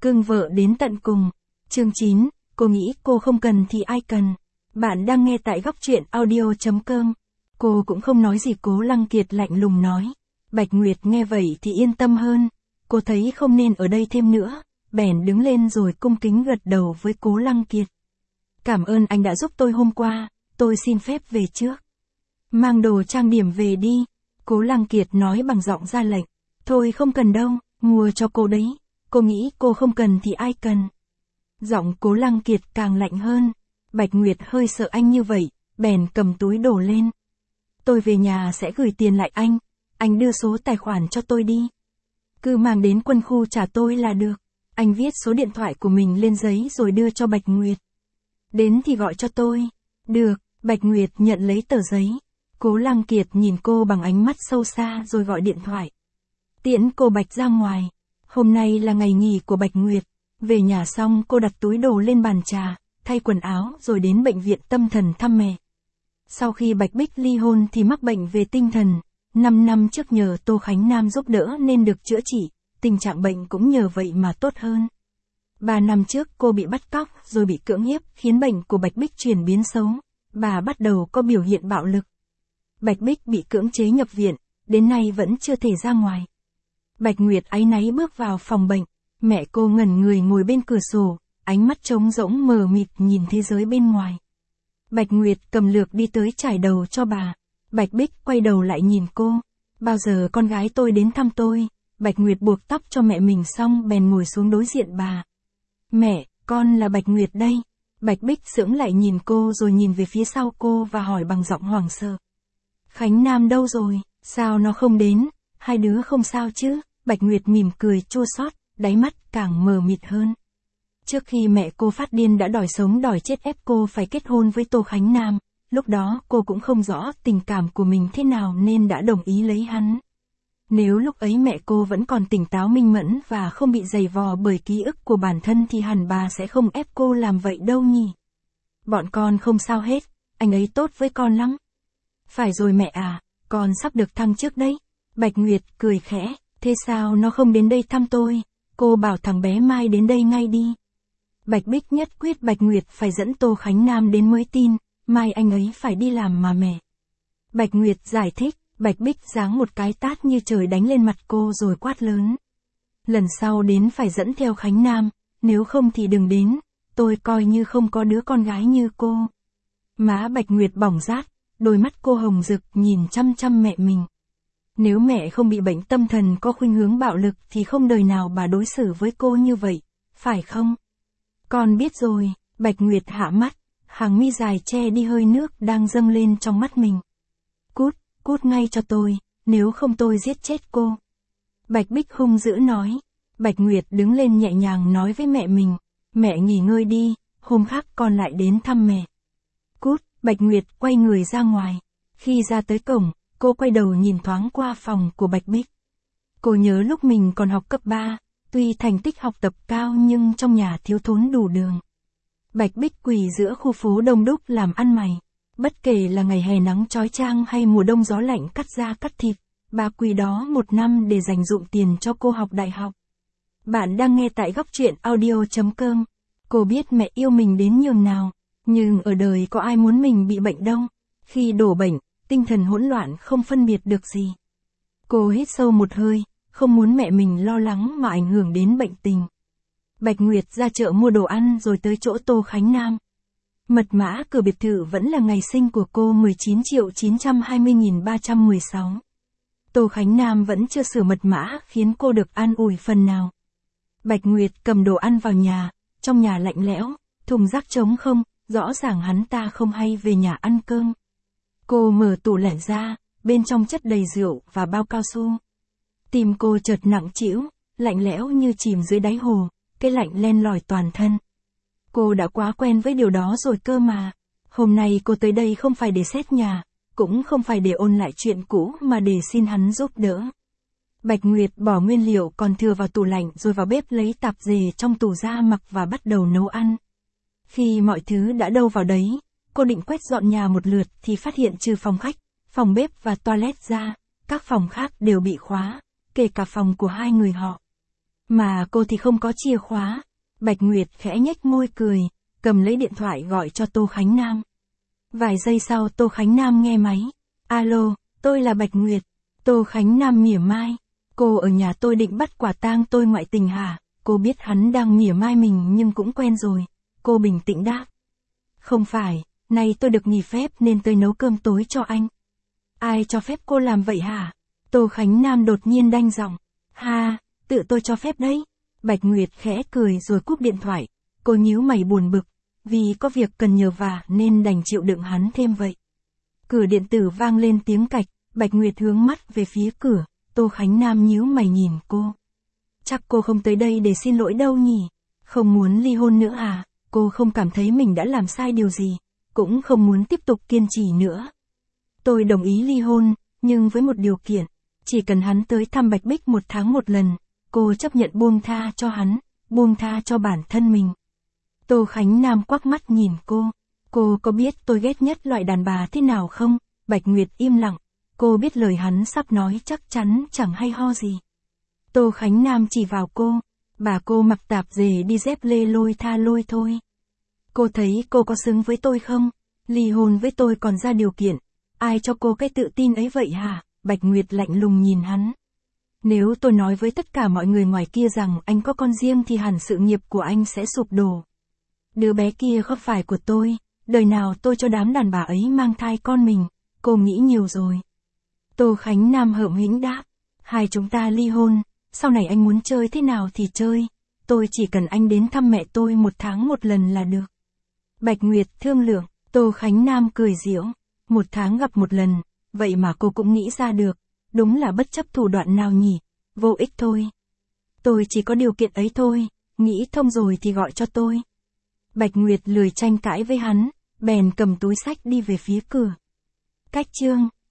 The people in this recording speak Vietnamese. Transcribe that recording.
Cưng vợ đến tận cùng. Chương 9, cô nghĩ cô không cần thì ai cần. Bạn đang nghe tại góc truyện audio.com. Cô cũng không nói gì, Cố Lăng Kiệt lạnh lùng nói. Bạch Nguyệt nghe vậy thì yên tâm hơn. Cô thấy không nên ở đây thêm nữa, bèn đứng lên rồi cung kính gật đầu với Cố Lăng Kiệt. Cảm ơn anh đã giúp tôi hôm qua, tôi xin phép về trước. Mang đồ trang điểm về đi. Cố Lăng Kiệt nói bằng giọng ra lệnh. Thôi không cần đâu, mua cho cô đấy. Cô nghĩ cô không cần thì ai cần. Giọng Cố Lăng Kiệt càng lạnh hơn. Bạch Nguyệt hơi sợ anh như vậy, bèn cầm túi đổ lên. Tôi về nhà sẽ gửi tiền lại anh đưa số tài khoản cho tôi đi. Cứ mang đến quân khu trả tôi là được. Anh viết số điện thoại của mình lên giấy rồi đưa cho Bạch Nguyệt. Đến thì gọi cho tôi. Được, Bạch Nguyệt nhận lấy tờ giấy. Cố Lăng Kiệt nhìn cô bằng ánh mắt sâu xa rồi gọi điện thoại. Tiễn cô Bạch ra ngoài. Hôm nay là ngày nghỉ của Bạch Nguyệt. Về nhà xong cô đặt túi đồ lên bàn trà, thay quần áo rồi đến bệnh viện tâm thần thăm mẹ. Sau khi Bạch Bích ly hôn thì mắc bệnh về tinh thần. 5 năm trước nhờ Tô Khánh Nam giúp đỡ nên được chữa trị, tình trạng bệnh cũng nhờ vậy mà tốt hơn. 3 năm trước cô bị bắt cóc rồi bị cưỡng hiếp khiến bệnh của Bạch Bích chuyển biến xấu. Bà bắt đầu có biểu hiện bạo lực. Bạch Bích bị cưỡng chế nhập viện, đến nay vẫn chưa thể ra ngoài. Bạch Nguyệt áy náy bước vào phòng bệnh, mẹ cô ngẩn người ngồi bên cửa sổ, ánh mắt trống rỗng mờ mịt nhìn thế giới bên ngoài. Bạch Nguyệt cầm lược đi tới trải đầu cho bà. Bạch Bích quay đầu lại nhìn cô. Bao giờ con gái tôi đến thăm tôi? Bạch Nguyệt buộc tóc cho mẹ mình xong bèn ngồi xuống đối diện bà. Mẹ, con là Bạch Nguyệt đây. Bạch Bích sững lại nhìn cô rồi nhìn về phía sau cô và hỏi bằng giọng hoảng sợ. Khánh Nam đâu rồi? Sao nó không đến? Hai đứa không sao chứ? Bạch Nguyệt mỉm cười chua xót, đáy mắt càng mờ mịt hơn. Trước khi mẹ cô phát điên đã đòi sống đòi chết ép cô phải kết hôn với Tô Khánh Nam, lúc đó cô cũng không rõ tình cảm của mình thế nào nên đã đồng ý lấy hắn. Nếu lúc ấy mẹ cô vẫn còn tỉnh táo minh mẫn và không bị dày vò bởi ký ức của bản thân thì hẳn bà sẽ không ép cô làm vậy đâu nhỉ. Bọn con không sao hết, anh ấy tốt với con lắm. Phải rồi mẹ à, con sắp được thăng chức đấy. Bạch Nguyệt cười khẽ, thế sao nó không đến đây thăm tôi? Cô bảo thằng bé Mai đến đây ngay đi. Bạch Bích nhất quyết Bạch Nguyệt phải dẫn Tô Khánh Nam đến mới tin, mai anh ấy phải đi làm mà mẹ. Bạch Nguyệt giải thích, Bạch Bích giáng một cái tát như trời đánh lên mặt cô rồi quát lớn. Lần sau đến phải dẫn theo Khánh Nam, nếu không thì đừng đến, tôi coi như không có đứa con gái như cô. Má Bạch Nguyệt bỏng rát, đôi mắt cô hồng rực nhìn chăm chăm mẹ mình. Nếu mẹ không bị bệnh tâm thần có khuynh hướng bạo lực thì không đời nào bà đối xử với cô như vậy, phải không? Con biết rồi. Bạch Nguyệt hạ mắt, hàng mi dài che đi hơi nước đang dâng lên trong mắt mình. Cút ngay cho tôi, nếu không tôi giết chết cô. Bạch Bích hung dữ nói. Bạch Nguyệt đứng lên nhẹ nhàng nói với mẹ mình, mẹ nghỉ ngơi đi, hôm khác con lại đến thăm mẹ. Bạch Nguyệt quay người ra ngoài. Khi ra tới cổng, cô quay đầu nhìn thoáng qua phòng của Bạch Bích. Cô nhớ lúc mình còn học cấp 3, tuy thành tích học tập cao nhưng trong nhà thiếu thốn đủ đường. Bạch Bích quỳ giữa khu phố đông đúc làm ăn mày. Bất kể là ngày hè nắng chói chang hay mùa đông gió lạnh cắt da cắt thịt, bà quỳ đó 1 năm để dành dụm tiền cho cô học đại học. Bạn đang nghe tại góc truyện audio.com. Cô biết mẹ yêu mình đến nhường nào, nhưng ở đời có ai muốn mình bị bệnh đâu. Khi đổ bệnh, tinh thần hỗn loạn không phân biệt được gì. Cô hít sâu một hơi, không muốn mẹ mình lo lắng mà ảnh hưởng đến bệnh tình. Bạch Nguyệt ra chợ mua đồ ăn rồi tới chỗ Tô Khánh Nam. Mật mã cửa biệt thự vẫn là ngày sinh của cô 19.920.316. Tô Khánh Nam vẫn chưa sửa mật mã khiến cô được an ủi phần nào. Bạch Nguyệt cầm đồ ăn vào nhà, trong nhà lạnh lẽo, thùng rác trống không, rõ ràng hắn ta không hay về nhà ăn cơm. Cô mở tủ lạnh ra, bên trong chất đầy rượu và bao cao su. Tim cô chợt nặng trĩu, lạnh lẽo như chìm dưới đáy hồ, cái lạnh len lỏi toàn thân. Cô đã quá quen với điều đó rồi cơ mà. Hôm nay cô tới đây không phải để xét nhà, cũng không phải để ôn lại chuyện cũ mà để xin hắn giúp đỡ. Bạch Nguyệt bỏ nguyên liệu còn thừa vào tủ lạnh rồi vào bếp lấy tạp dề trong tủ ra mặc và bắt đầu nấu ăn. Khi mọi thứ đã đâu vào đấy, cô định quét dọn nhà một lượt thì phát hiện trừ phòng khách, phòng bếp và toilet ra, các phòng khác đều bị khóa, kể cả phòng của hai người họ. Mà cô thì không có chìa khóa. Bạch Nguyệt khẽ nhếch môi cười, cầm lấy điện thoại gọi cho Tô Khánh Nam. Vài giây sau Tô Khánh Nam nghe máy. Alo, tôi là Bạch Nguyệt. Tô Khánh Nam mỉa mai. Cô ở nhà tôi định bắt quả tang tôi ngoại tình hả? Cô biết hắn đang mỉa mai mình nhưng cũng quen rồi. Cô bình tĩnh đáp. Không phải, nay tôi được nghỉ phép nên tôi nấu cơm tối cho anh. Ai cho phép cô làm vậy hả? Tô Khánh Nam đột nhiên đanh giọng. Ha, tự tôi cho phép đấy. Bạch Nguyệt khẽ cười rồi cúp điện thoại. Cô nhíu mày buồn bực, vì có việc cần nhờ vả nên đành chịu đựng hắn thêm vậy. Cửa điện tử vang lên tiếng cạch, Bạch Nguyệt hướng mắt về phía cửa, Tô Khánh Nam nhíu mày nhìn cô. Chắc cô không tới đây để xin lỗi đâu nhỉ? Không muốn ly hôn nữa à? Cô không cảm thấy mình đã làm sai điều gì, cũng không muốn tiếp tục kiên trì nữa. Tôi đồng ý ly hôn, nhưng với một điều kiện, chỉ cần hắn tới thăm Bạch Bích 1 tháng 1 lần, cô chấp nhận buông tha cho hắn, buông tha cho bản thân mình. Tô Khánh Nam quắc mắt nhìn cô có biết tôi ghét nhất loại đàn bà thế nào không? Bạch Nguyệt im lặng, cô biết lời hắn sắp nói chắc chắn chẳng hay ho gì. Tô Khánh Nam chỉ vào cô, bà cô mặc tạp dề đi dép lê lôi tha lôi thôi. Cô thấy cô có xứng với tôi không? Ly hôn với tôi còn ra điều kiện, ai cho cô cái tự tin ấy vậy hả? Bạch Nguyệt lạnh lùng nhìn hắn. Nếu tôi nói với tất cả mọi người ngoài kia rằng anh có con riêng thì hẳn sự nghiệp của anh sẽ sụp đổ. Đứa bé kia không phải của tôi, đời nào tôi cho đám đàn bà ấy mang thai con mình, cô nghĩ nhiều rồi. Tô Khánh Nam hởm hĩnh đáp, hai chúng ta ly hôn, sau này anh muốn chơi thế nào thì chơi, tôi chỉ cần anh đến thăm mẹ tôi 1 tháng 1 lần là được. Bạch Nguyệt thương lượng, Tô Khánh Nam cười giễu, 1 tháng gặp 1 lần, vậy mà cô cũng nghĩ ra được, đúng là bất chấp thủ đoạn nào nhỉ, vô ích thôi. Tôi chỉ có điều kiện ấy thôi, nghĩ thông rồi thì gọi cho tôi. Bạch Nguyệt lười tranh cãi với hắn, bèn cầm túi xách đi về phía cửa. Cách chương